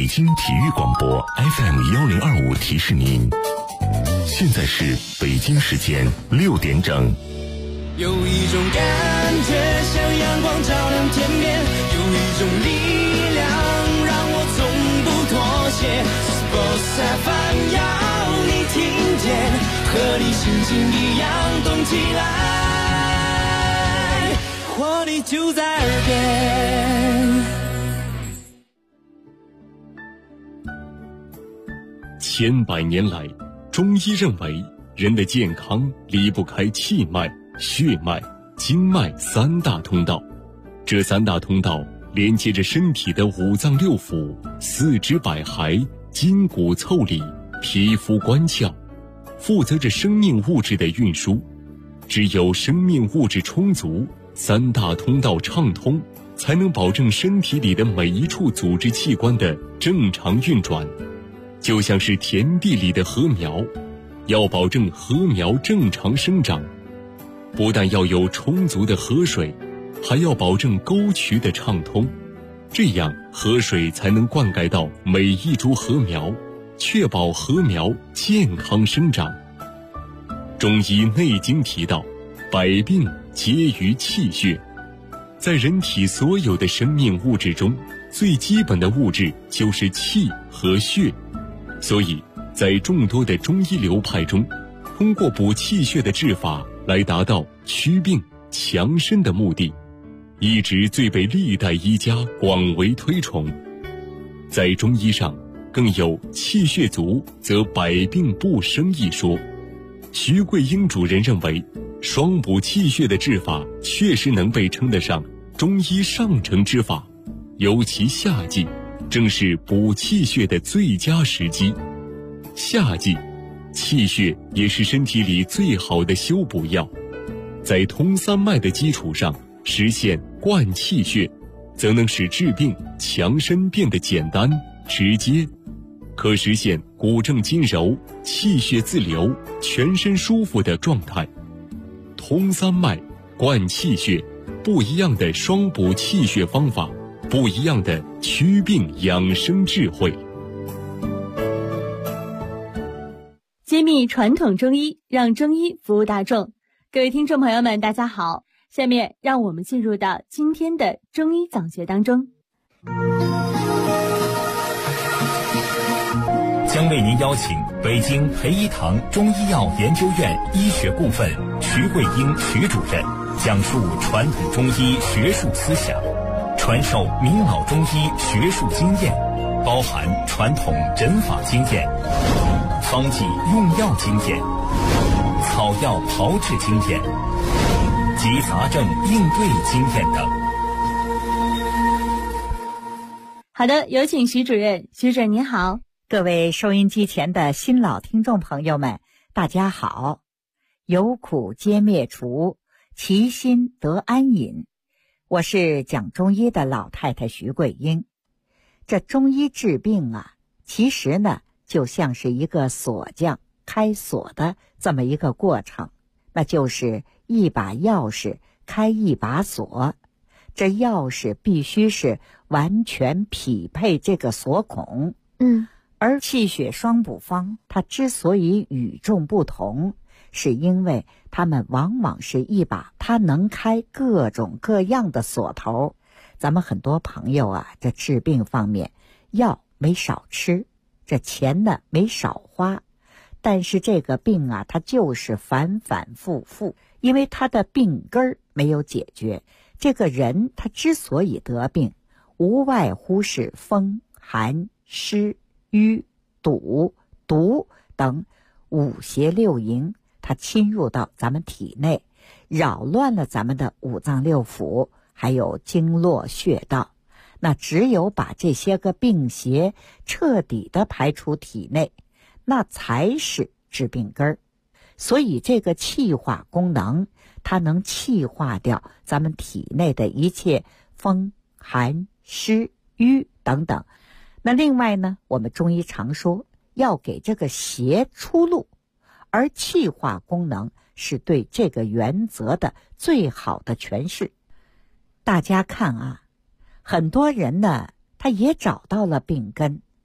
京体育广播 FM1025提示您，现在是北京时间6点整。 有一种感觉像阳光照亮天边，有一种力量让我从不妥协。Sports FM 要你听见，和你心情一样动起来，活力就在耳边。 千百年来，中医认为人的健康离不开气脉、血脉、经脉三大通道。这三大通道连接着身体的五脏六腑、四肢百骸、筋骨腠理、皮肤关窍，负责着生命物质的运输。只有生命物质充足，三大通道畅通，才能保证身体里的每一处组织器官的正常运转。就像是田地里的禾苗，要保证禾苗正常生长，不但要有充足的河水，还要保证沟渠的畅通，这样河水才能灌溉到每一株禾苗，确保禾苗健康生长。中医内经提到，百病皆于气血。在人体所有的生命物质中，最基本的物质就是气和血。所以在众多的中医流派中，通过补气血的治法来达到祛病强身的目的，一直最被历代医家广为推崇。在中医上更有气血足则百病不生一说。徐桂英主任认为，双补气血的治法确实能被称得上中医上乘之法，尤其夏季正是补气血的最佳时机。夏季，气血也是身体里最好的修补药。在通三脉的基础上实现灌气血，则能使治病强身变得简单直接，可实现骨正筋柔、气血自流、全身舒服的状态。通三脉、灌气血，不一样的双补气血方法，不一样的祛病养生智慧。 揭秘传统中医，让中医服务大众。各位听众朋友们，大家好，下面让我们进入到今天的中医讲学当中。 将为您邀请北京培一堂中医药研究院医学部分徐桂英徐主任讲述传统中医学术思想，传授明老中医学术经验，包含传统诊法经验、方剂用药经验、草药炮制经验及杂症应对经验等。 好的，有请徐主任。徐主任您好。 各位收音机前的新老听众朋友们，大家好。有苦皆灭除，其心得安隐。我是讲中医的老太太徐桂英。这中医治病啊，其实呢就像是一个锁匠开锁的这么一个过程，那就是一把钥匙开一把锁，这钥匙必须是完全匹配这个锁孔。而气血双补方它之所以与众不同，是因为它们往往是一把它能开各种各样的锁头。咱们很多朋友啊，这治病方面药没少吃，这钱呢没少花，但是这个病啊，它就是反反复复，因为它的病根儿没有解决。这个人他之所以得病，无外乎是风寒湿瘀堵毒等五邪六淫，它侵入到咱们体内，扰乱了咱们的五脏六腑，还有经络穴道。那只有把这些个病邪彻底的排出体内，那才是治病根儿。所以这个气化功能，它能气化掉咱们体内的一切风寒湿瘀等等。那另外呢，我们中医常说要给这个邪出路，而气化功能是对这个原则的最好的诠释。大家看啊，很多人呢他也找到了病根，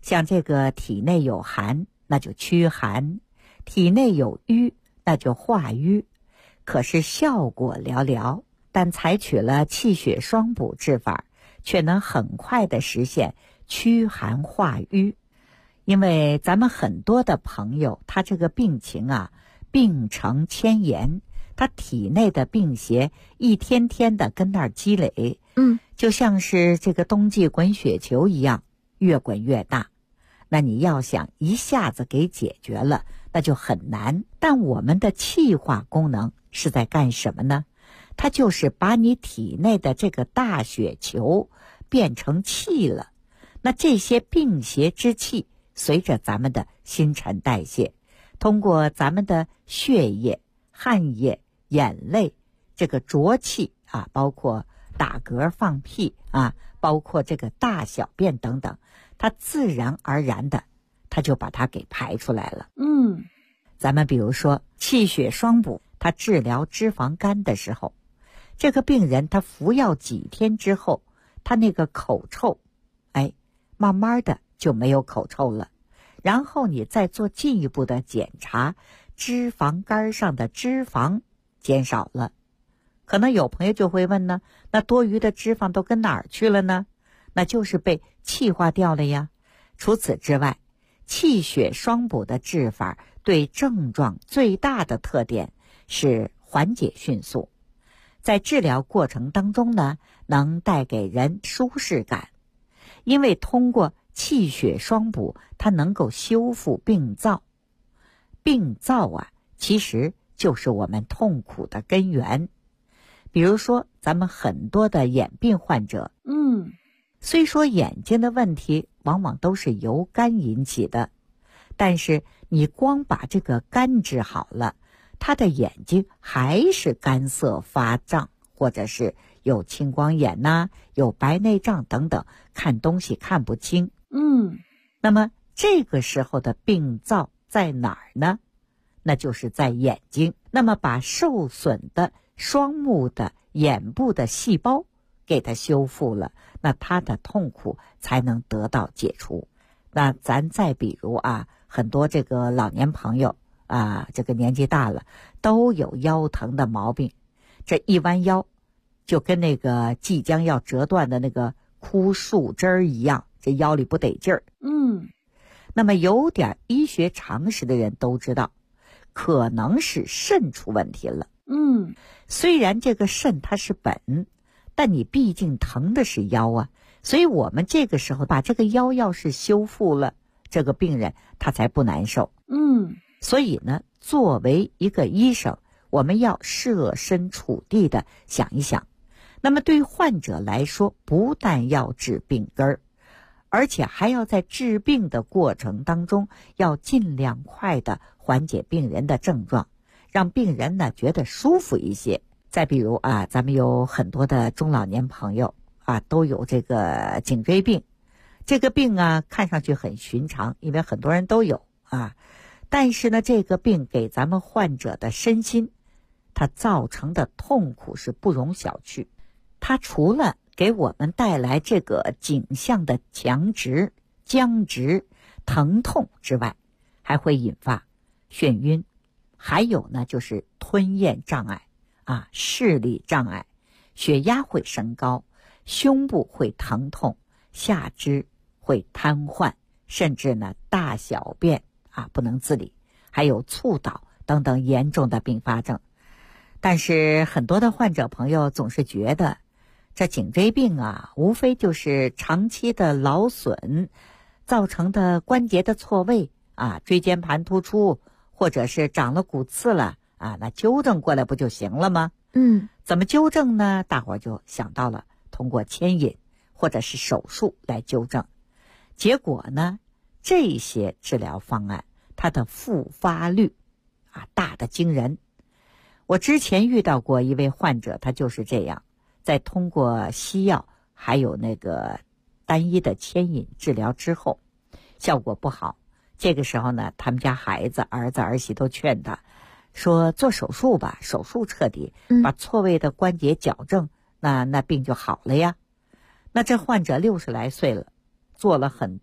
像这个体内有寒，那就驱寒；体内有瘀，那就化瘀。可是效果寥寥，但采取了气血双补治法，却能很快的实现驱寒化瘀。因为咱们很多的朋友，他这个病情啊，病程迁延，他体内的病邪一天天的跟那儿积累，就像是这个冬季滚雪球一样，越滚越大。那你要想一下子给解决了，那就很难。但我们的气化功能是在干什么呢？它就是把你体内的这个大雪球变成气了。那这些病邪之气，随着咱们的新陈代谢，通过咱们的血液、汗液、眼泪，这个浊气啊，包括打嗝、放屁啊，包括这个大小便等等，它自然而然的，它就把它给排出来了。咱们比如说气血双补，它治疗脂肪肝的时候，这个病人他服药几天之后，他那个口臭，慢慢的就没有口臭了。然后你再做进一步的检查，脂肪肝上的脂肪减少了。可能有朋友就会问呢，那多余的脂肪都跟哪儿去了呢？那就是被气化掉了呀。除此之外，气血双补的治法对症状最大的特点是缓解迅速，在治疗过程当中呢，能带给人舒适感。因为通过气血双补，它能够修复病灶。病灶啊，其实就是我们痛苦的根源。比如说咱们很多的眼病患者，虽说眼睛的问题往往都是由肝引起的，但是你光把这个肝治好了，他的眼睛还是干涩发胀，或者是有青光眼呐，有白内障等等，看东西看不清。那么这个时候的病灶在哪儿呢？那就是在眼睛。那么把受损的双目的眼部的细胞给它修复了，那他的痛苦才能得到解除。那咱再比如啊，很多这个老年朋友啊，这个年纪大了都有腰疼的毛病，这一弯腰就跟那个即将要折断的那个枯树枝儿一样，这腰里不得劲儿。那么有点医学常识的人都知道，可能是肾出问题了。虽然这个肾它是本，但你毕竟疼的是腰啊，所以我们这个时候把这个腰要是修复了，这个病人他才不难受。所以呢，作为一个医生，我们要设身处地的想一想。那么对患者来说，不但要治病根儿，而且还要在治病的过程当中，要尽量快的缓解病人的症状，让病人呢觉得舒服一些。再比如啊，咱们有很多的中老年朋友啊，都有这个颈椎病。这个病啊，看上去很寻常，因为很多人都有啊。但是呢，这个病给咱们患者的身心，它造成的痛苦是不容小觑。它除了给我们带来这个颈项的强直、僵直、疼痛之外，还会引发眩晕，还有呢就是吞咽障碍啊，视力障碍，血压会升高，胸部会疼痛，下肢会瘫痪，甚至呢大小便啊不能自理，还有猝倒等等严重的并发症。但是很多的患者朋友总是觉得这颈椎病啊，无非就是长期的劳损造成的关节的错位啊，椎间盘突出，或者是长了骨刺了啊，那纠正过来不就行了吗？怎么纠正呢？大伙儿就想到了通过牵引或者是手术来纠正。结果呢，这些治疗方案它的复发率啊大得惊人。我之前遇到过一位患者，他就是这样，在通过西药还有那个单一的牵引治疗之后，效果不好。这个时候呢，他们家孩子、儿子、儿媳都劝他说做手术吧，手术彻底把错位的关节矫正，那病就好了呀。那这患者60来岁了，做了很多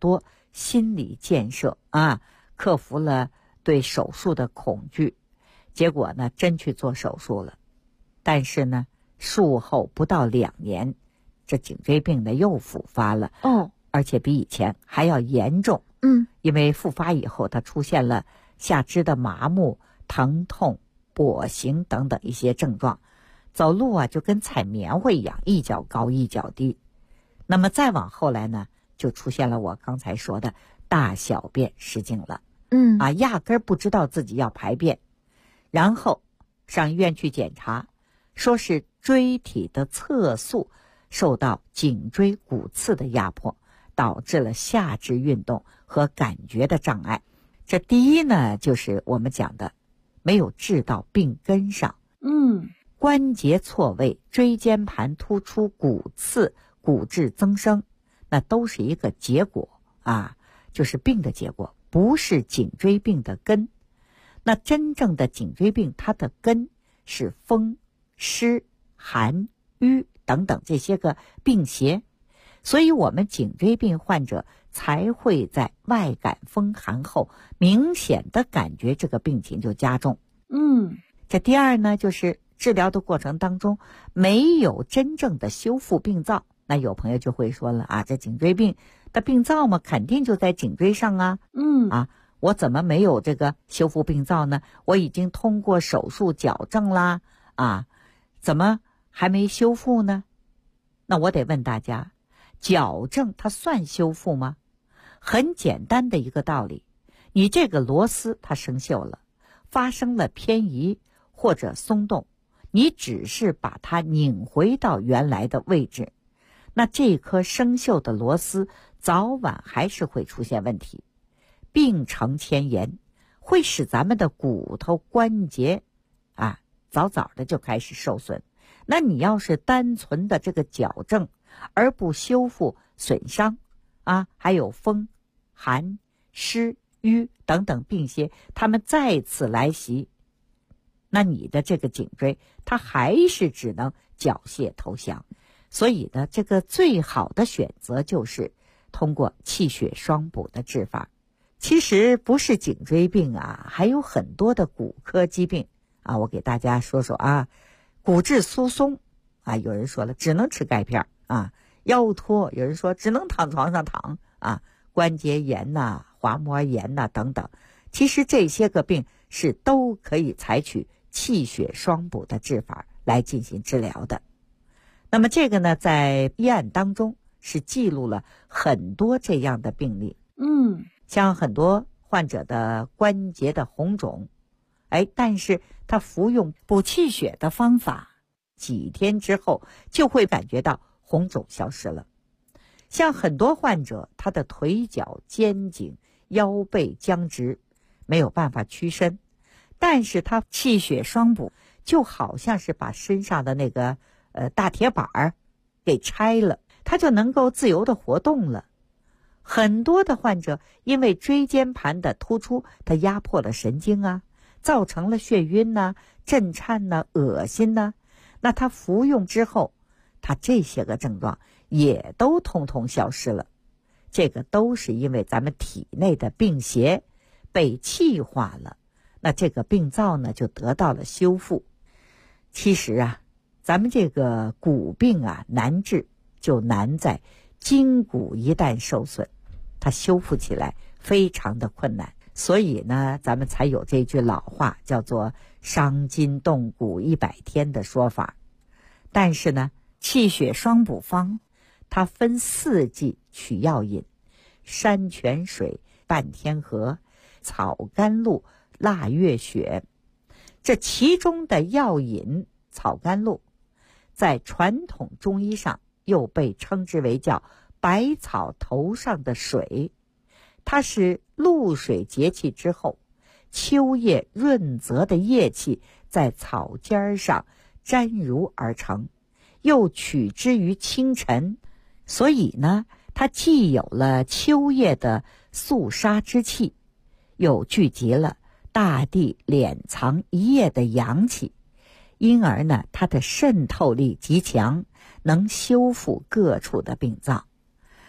心理建设啊，克服了对手术的恐惧，结果呢真去做手术了。但是呢术后不到2年，这颈椎病呢又复发了，而且比以前还要严重。因为复发以后它出现了下肢的麻木、疼痛、跛行等等一些症状，走路啊就跟踩棉花一样，一脚高一脚低。那么再往后来呢，就出现了我刚才说的大小便失禁了。压根儿不知道自己要排便，然后上医院去检查，说是椎体的侧束受到颈椎骨刺的压迫，导致了下肢运动和感觉的障碍。这第一呢，就是我们讲的没有治到病根上。关节错位、椎间盘突出、骨刺、骨质增生，那都是一个结果啊，就是病的结果，不是颈椎病的根。那真正的颈椎病，它的根是风、湿、寒、瘀等等这些个病邪，所以我们颈椎病患者才会在外感风寒后明显的感觉这个病情就加重。这第二呢，就是治疗的过程当中没有真正的修复病灶。那有朋友就会说了啊，这颈椎病的病灶嘛，肯定就在颈椎上啊。我怎么没有这个修复病灶呢？我已经通过手术矫正啦，怎么还没修复呢？那我得问大家，矫正它算修复吗？很简单的一个道理，你这个螺丝它生锈了，发生了偏移或者松动，你只是把它拧回到原来的位置，那这颗生锈的螺丝早晚还是会出现问题，病程迁延，会使咱们的骨头关节早早的就开始受损。那你要是单纯的这个矫正而不修复损伤还有风、寒、湿、瘀等等病邪它们再次来袭，那你的这个颈椎它还是只能缴械投降。所以呢，这个最好的选择就是通过气血双补的治法。其实不是颈椎病还有很多的骨科疾病我给大家说说骨质疏松有人说了只能吃钙片腰托有人说只能躺床上躺关节炎滑膜炎等等，其实这些个病是都可以采取气血双补的治法来进行治疗的。那么这个呢，在医案当中是记录了很多这样的病例。像很多患者的关节的红肿，但是他服用补气血的方法，几天之后就会感觉到红肿消失了。像很多患者，他的腿脚、肩颈、腰背僵直，没有办法屈伸，但是他气血双补，就好像是把身上的那个大铁板给拆了，他就能够自由的活动了。很多的患者因为椎间盘的突出，它压迫了神经造成了眩晕震颤恶心那他服用之后，他这些个症状也都通通消失了。这个都是因为咱们体内的病邪被气化了，那这个病灶呢就得到了修复。其实咱们这个骨病难治，就难在筋骨一旦受损，它修复起来非常的困难。所以呢，咱们才有这句老话叫做伤筋动骨100天的说法。但是呢，气血双补方它分4剂取药饮：山泉水、半天河、草甘露、腊月雪。这其中的药饮草甘露，在传统中医上又被称之为叫百草头上的水，它是露水结气之后，秋叶润泽的叶气在草尖上沾濡而成，又取之于清晨，所以呢，它既有了秋叶的肃杀之气，又聚集了大地敛藏一夜的阳气，因而呢，它的渗透力极强，能修复各处的病灶。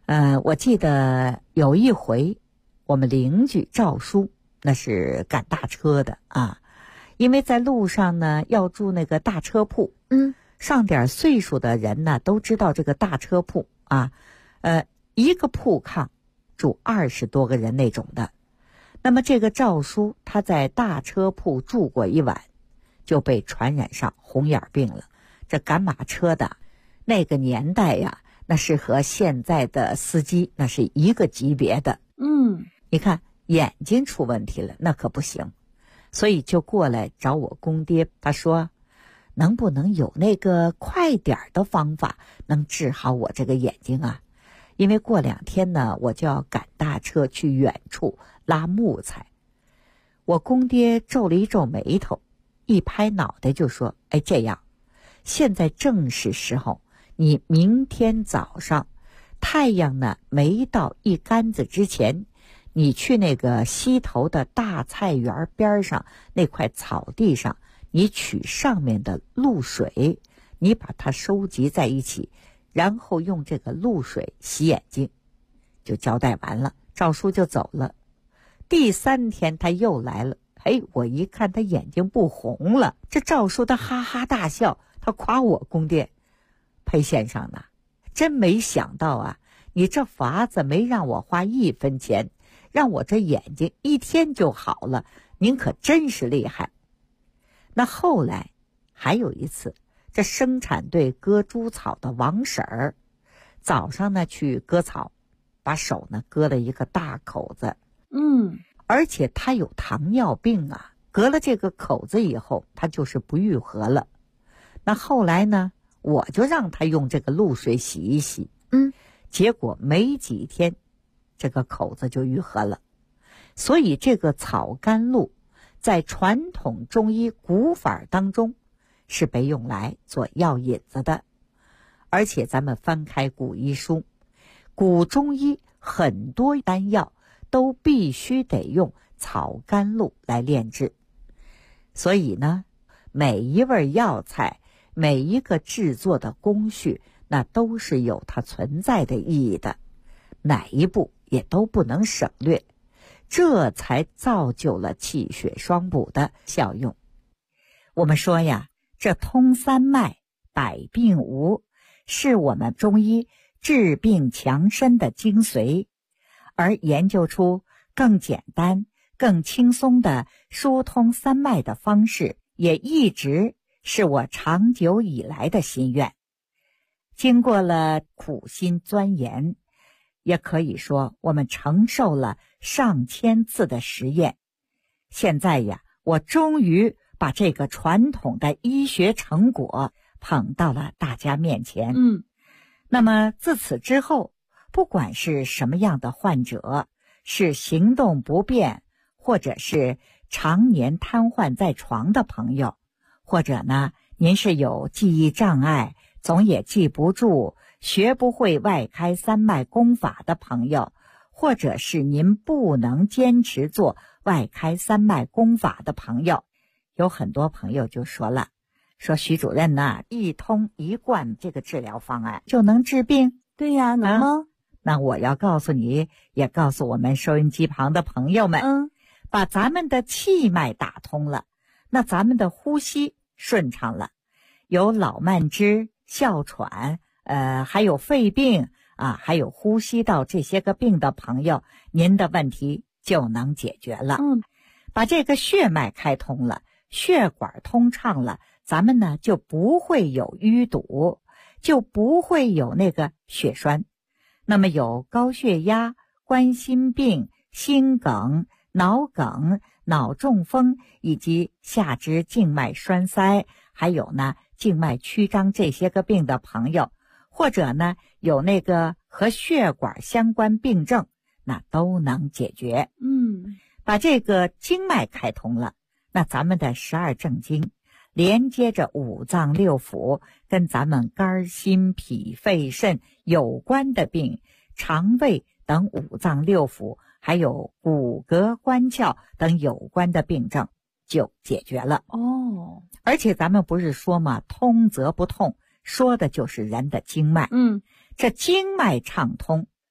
我记得有一回，我们邻居赵叔，那是赶大车的啊，因为在路上呢要住那个大车铺，上点岁数的人呢都知道这个大车铺啊，一个铺炕住20多个人那种的。那么这个赵叔他在大车铺住过一晚，就被传染上红眼病了。这赶马车的那个年代呀，那是和现在的司机那是一个级别的。你看眼睛出问题了，那可不行，所以就过来找我公爹，他说能不能有那个快点的方法能治好我这个眼睛啊？因为过2天呢我就要赶大车去远处拉木材。我公爹皱了一皱眉头，一拍脑袋就说，这样，现在正是时候，你明天早上太阳呢没到一竿子之前，你去那个西头的大菜园边上那块草地上，你取上面的露水，你把它收集在一起，然后用这个露水洗眼睛。就交代完了，赵叔就走了。第3天他又来了，我一看他眼睛不红了，这赵叔他哈哈大笑，他夸我公爹，裴先生呢，真没想到啊，你这法子没让我花1分钱，让我这眼睛1天就好了，您可真是厉害。那后来还有一次，这生产队割猪草的王婶儿，早上呢去割草，把手呢割了一个大口子，而且他有糖尿病啊，割了这个口子以后，他就是不愈合了。那后来呢，我就让他用这个露水洗一洗，结果没几天，这个口子就愈合了。所以这个草甘露在传统中医古法当中是被用来做药引子的。而且咱们翻开古医书，古中医很多丹药都必须得用草甘露来炼制。所以呢，每一味药材，每一个制作的工序，那都是有它存在的意义的，哪一步也都不能省略，这才造就了气血双补的效用。我们说呀，这通三脉，百病无，是我们中医治病强身的精髓，而研究出更简单、更轻松的疏通三脉的方式，也一直是我长久以来的心愿。经过了苦心钻研，也可以说我们承受了上千次的实验，现在呀，我终于把这个传统的医学成果捧到了大家面前。那么自此之后，不管是什么样的患者，是行动不便，或者是常年瘫痪在床的朋友，或者呢，您是有记忆障碍，总也记不住，学不会外开三脉功法的朋友，或者是您不能坚持做外开三脉功法的朋友，有很多朋友就说了，说徐主任呐，一通一贯这个治疗方案就能治病？ 对呀，能吗？ 那我要告诉你，也告诉我们收音机旁的朋友们，把咱们的气脉打通了，那咱们的呼吸顺畅了，有老慢支、哮喘，还有肺病啊，还有呼吸道这些个病的朋友，您的问题就能解决了。把这个血脉开通了，血管通畅了，咱们呢就不会有淤堵，就不会有那个血栓。那么有高血压、冠心病、心梗、脑梗、脑中风以及下肢静脉栓塞，还有呢静脉曲张这些个病的朋友，或者呢有那个和血管相关病症，那都能解决。把这个经脉开通了，那咱们的12正经连接着五脏六腑，跟咱们肝、心、脾、肺、肾有关的病，肠胃等五脏六腑，还有骨骼关窍等有关的病症就解决了。而且咱们不是说嘛，通则不痛，说的就是人的经脉。这经脉畅通，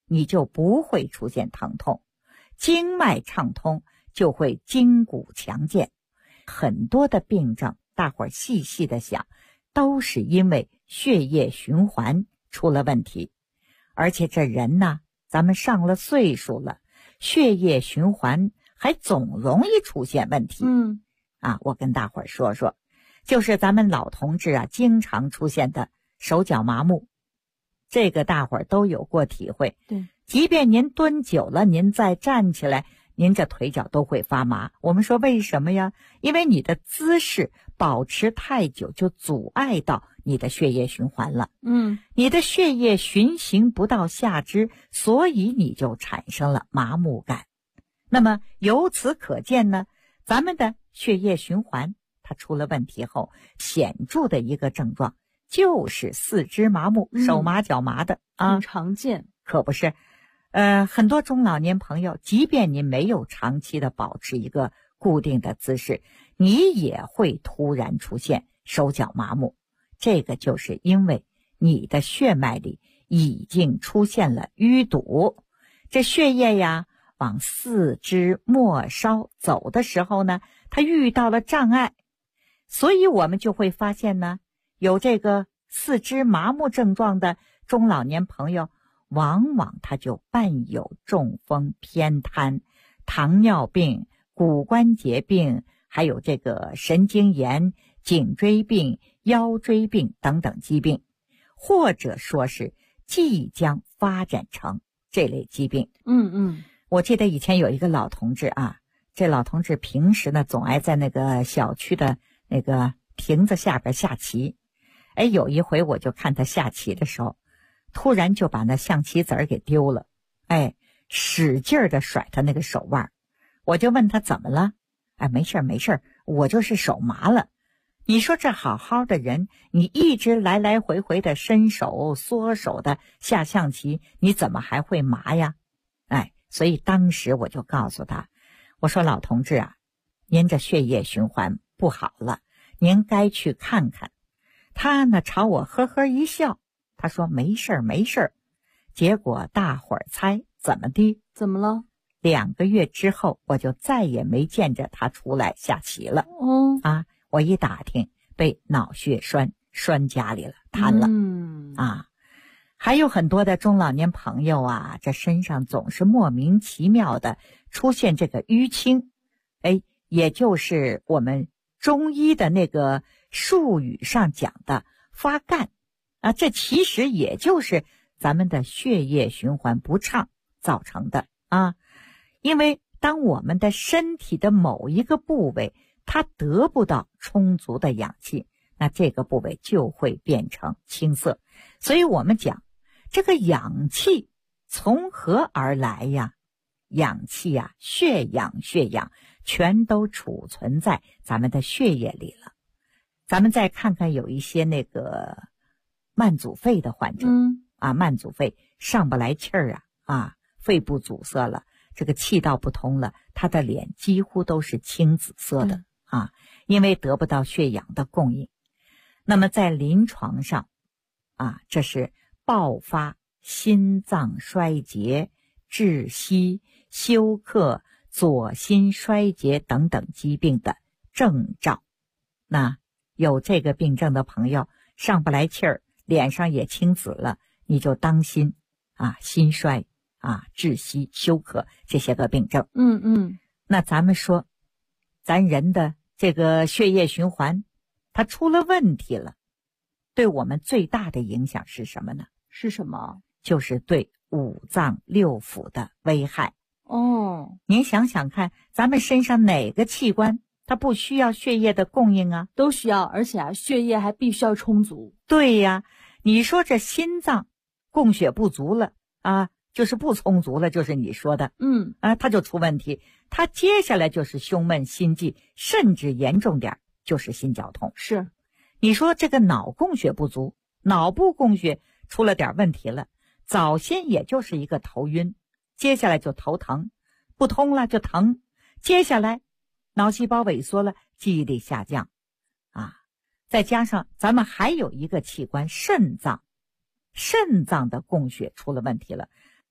你就不会出现疼痛，经脉畅通就会筋骨强健。很多的病症大伙儿细细的想，都是因为血液循环出了问题。而且这人呢，咱们上了岁数了，血液循环还总容易出现问题。我跟大伙儿说说，就是咱们老同志啊经常出现的手脚麻木，这个大伙儿都有过体会。 对， 即便您蹲久了，您再站起来，您这腿脚都会发麻。我们说为什么呀？因为你的姿势保持太久，就阻碍到你的血液循环了。你的血液循行不到下肢，所以你就产生了麻木感。那么由此可见呢，咱们的血液循环它出了问题后，显著的一个症状就是四肢麻木，手麻脚麻的很常见。 可不是。很多中老年朋友，即便你没有长期的保持一个固定的姿势，你也会突然出现手脚麻木。这个就是因为你的血脉里已经出现了淤堵，这血液呀往四肢末梢走的时候呢，它遇到了障碍，所以我们就会发现呢，有这个四肢麻木症状的中老年朋友，往往他就伴有中风、偏瘫、糖尿病、骨关节病，还有这个神经炎、颈椎病、腰椎病等等疾病，或者说是即将发展成这类疾病。我记得以前有一个老同志啊，这老同志平时呢总爱在那个小区的那个亭子下边下棋。有一回我就看他下棋的时候，突然就把那象棋子儿给丢了，使劲儿的甩他那个手腕。我就问他怎么了？没事没事，我就是手麻了。你说这好好的人，你一直来来回回的伸手缩手的下象棋，你怎么还会麻呀？所以当时我就告诉他，我说老同志啊，您这血液循环不好了，您该去看看。他呢朝我呵呵一笑，他说没事儿没事儿。结果大伙儿猜怎么的？ 怎么了 ？2个月之后，我就再也没见着他出来下棋了。我一打听，被脑血栓拴家里了，瘫了。还有很多的中老年朋友啊，这身上总是莫名其妙的出现这个淤青，也就是我们中医的那个术语上讲的发干啊，这其实也就是咱们的血液循环不畅造成的啊。因为当我们的身体的某一个部位它得不到充足的氧气，那这个部位就会变成青色。所以我们讲这个氧气从何而来呀？氧气啊，血氧全都储存在咱们的血液里了。咱们再看看有一些那个慢阻肺的患者，慢阻肺上不来气儿肺部阻塞了，这个气道不通了，他的脸几乎都是青紫色的因为得不到血氧的供应。那么在临床上这是爆发心脏衰竭、窒息、休克、左心衰竭等等疾病的征兆。那有这个病症的朋友上不来气儿，脸上也青紫了，你就当心心衰窒息、休克这些个病症。那咱们说咱人的这个血液循环它出了问题了，对我们最大的影响是什么呢？ 是什么？ 就是对五脏六腑的危害。您想想看，咱们身上哪个器官它不需要血液的供应啊？ 都需要，而且血液还必须要充足。 对呀，你说这心脏供血不足了就是不充足了，就是你说的它就出问题。它接下来就是胸闷心悸，甚至严重点就是心绞痛。 是， 你说这个脑供血不足，脑部供血出了点问题了，早先也就是一个头晕，接下来就头疼，不通了就疼，接下来脑细胞萎缩了，记忆力下降再加上咱们还有一个器官肾脏的供血出了问题了，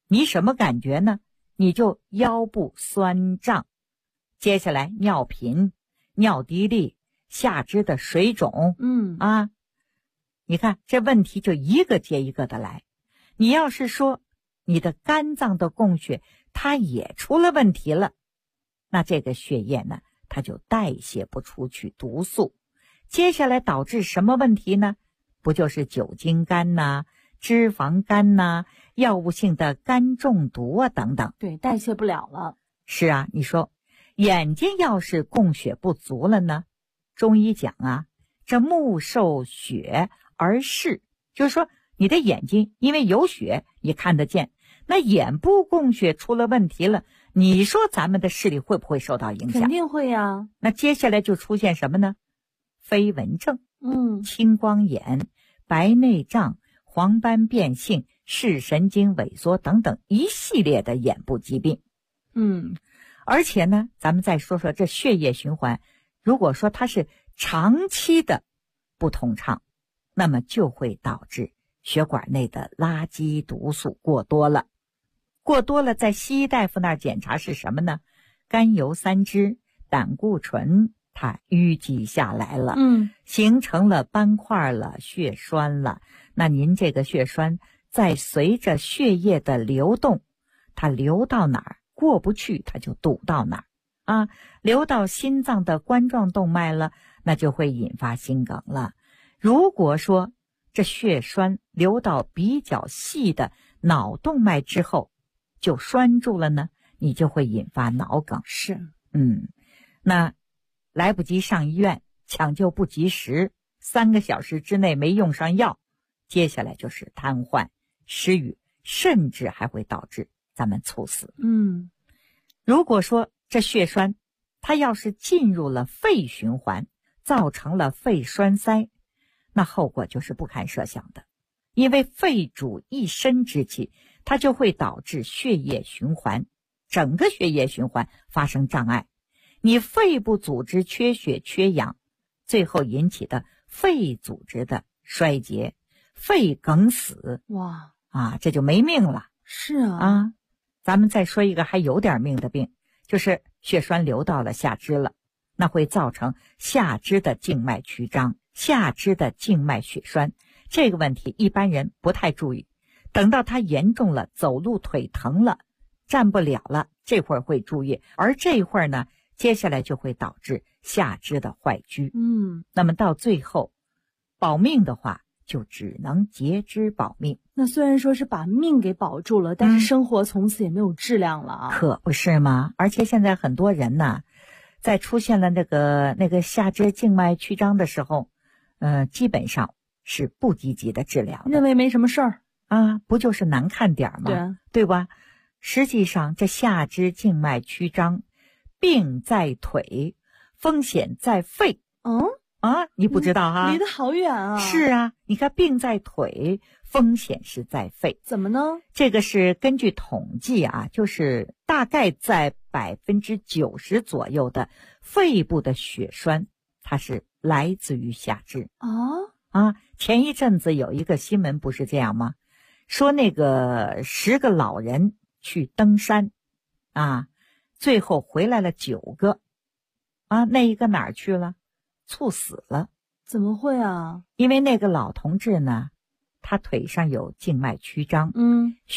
你什么感觉呢？你就腰部酸胀，接下来尿频、尿滴沥、下肢的水肿，你看这问题就一个接一个的来。你要是说你的肝脏的供血它也出了问题了，那这个血液呢，它就代谢不出去毒素，接下来导致什么问题呢？不就是酒精肝呐、脂肪肝呐、药物性的肝中毒啊等等。 对，代谢不了了。 是啊，你说眼睛要是供血不足了呢？中医讲啊，这目受血而视，就是说你的眼睛因为有血你看得见，那眼部供血出了问题了，你说咱们的视力会不会受到影响？ 肯定会呀。 那接下来就出现什么呢？飞蚊症、青光眼、白内障、黄斑变性、视神经萎缩等等一系列的眼部疾病。而且呢，咱们再说说这血液循环，如果说它是长期的不通畅，那么就会导致血管内的垃圾毒素过多了。在西医大夫那儿检查是什么呢？甘油三酯、胆固醇它淤积下来了，形成了斑块了、血栓了。那您这个血栓在随着血液的流动，它流到哪儿过不去，它就堵到哪儿流到心脏的冠状动脉了，那就会引发心梗了。如果说这血栓流到比较细的脑动脉之后就栓住了呢，你就会引发脑梗。 是， 那来不及上医院，抢救不及时，3个小时之内没用上药，接下来就是瘫痪、失语，甚至还会导致咱们猝死。如果说这血栓它要是进入了肺循环，造成了肺栓塞，那后果就是不堪设想的。因为肺主一身之气，它就会导致血液循环，整个血液循环发生障碍。你肺部组织缺血缺氧，最后引起的肺组织的衰竭，肺梗死，这就没命了。 是啊， 咱们再说一个还有点命的病，就是血栓流到了下肢了，那会造成下肢的静脉曲张、下肢的静脉血栓。这个问题一般人不太注意，等到它严重了，走路腿疼了，站不了了，这会儿会注意，而这会儿呢，接下来就会导致下肢的坏疽。那么到最后保命的话，就只能截肢保命。 那虽然说是把命给保住了，但是生活从此也没有质量了啊。 可不是吗？而且现在很多人呢，在出现了那个下肢静脉曲张的时候，基本上是不积极的治疗的， 认为没什么事儿不就是难看点吗？对吧？实际上这下肢静脉曲张病在腿，风险在肺。你不知道哈？ 离得好远啊。 是啊，你看病在腿，风险是在肺。 怎么呢？ 这个是根据统计啊，就是大概在90%左右的肺部的血栓，它是来自于下肢。前一阵子有一个新闻不是这样吗？说那个10个老人去登山最后回来了9个那一个哪儿去了？猝死了。 怎么会啊？ 因为那个老同志呢，他腿上有静脉曲张，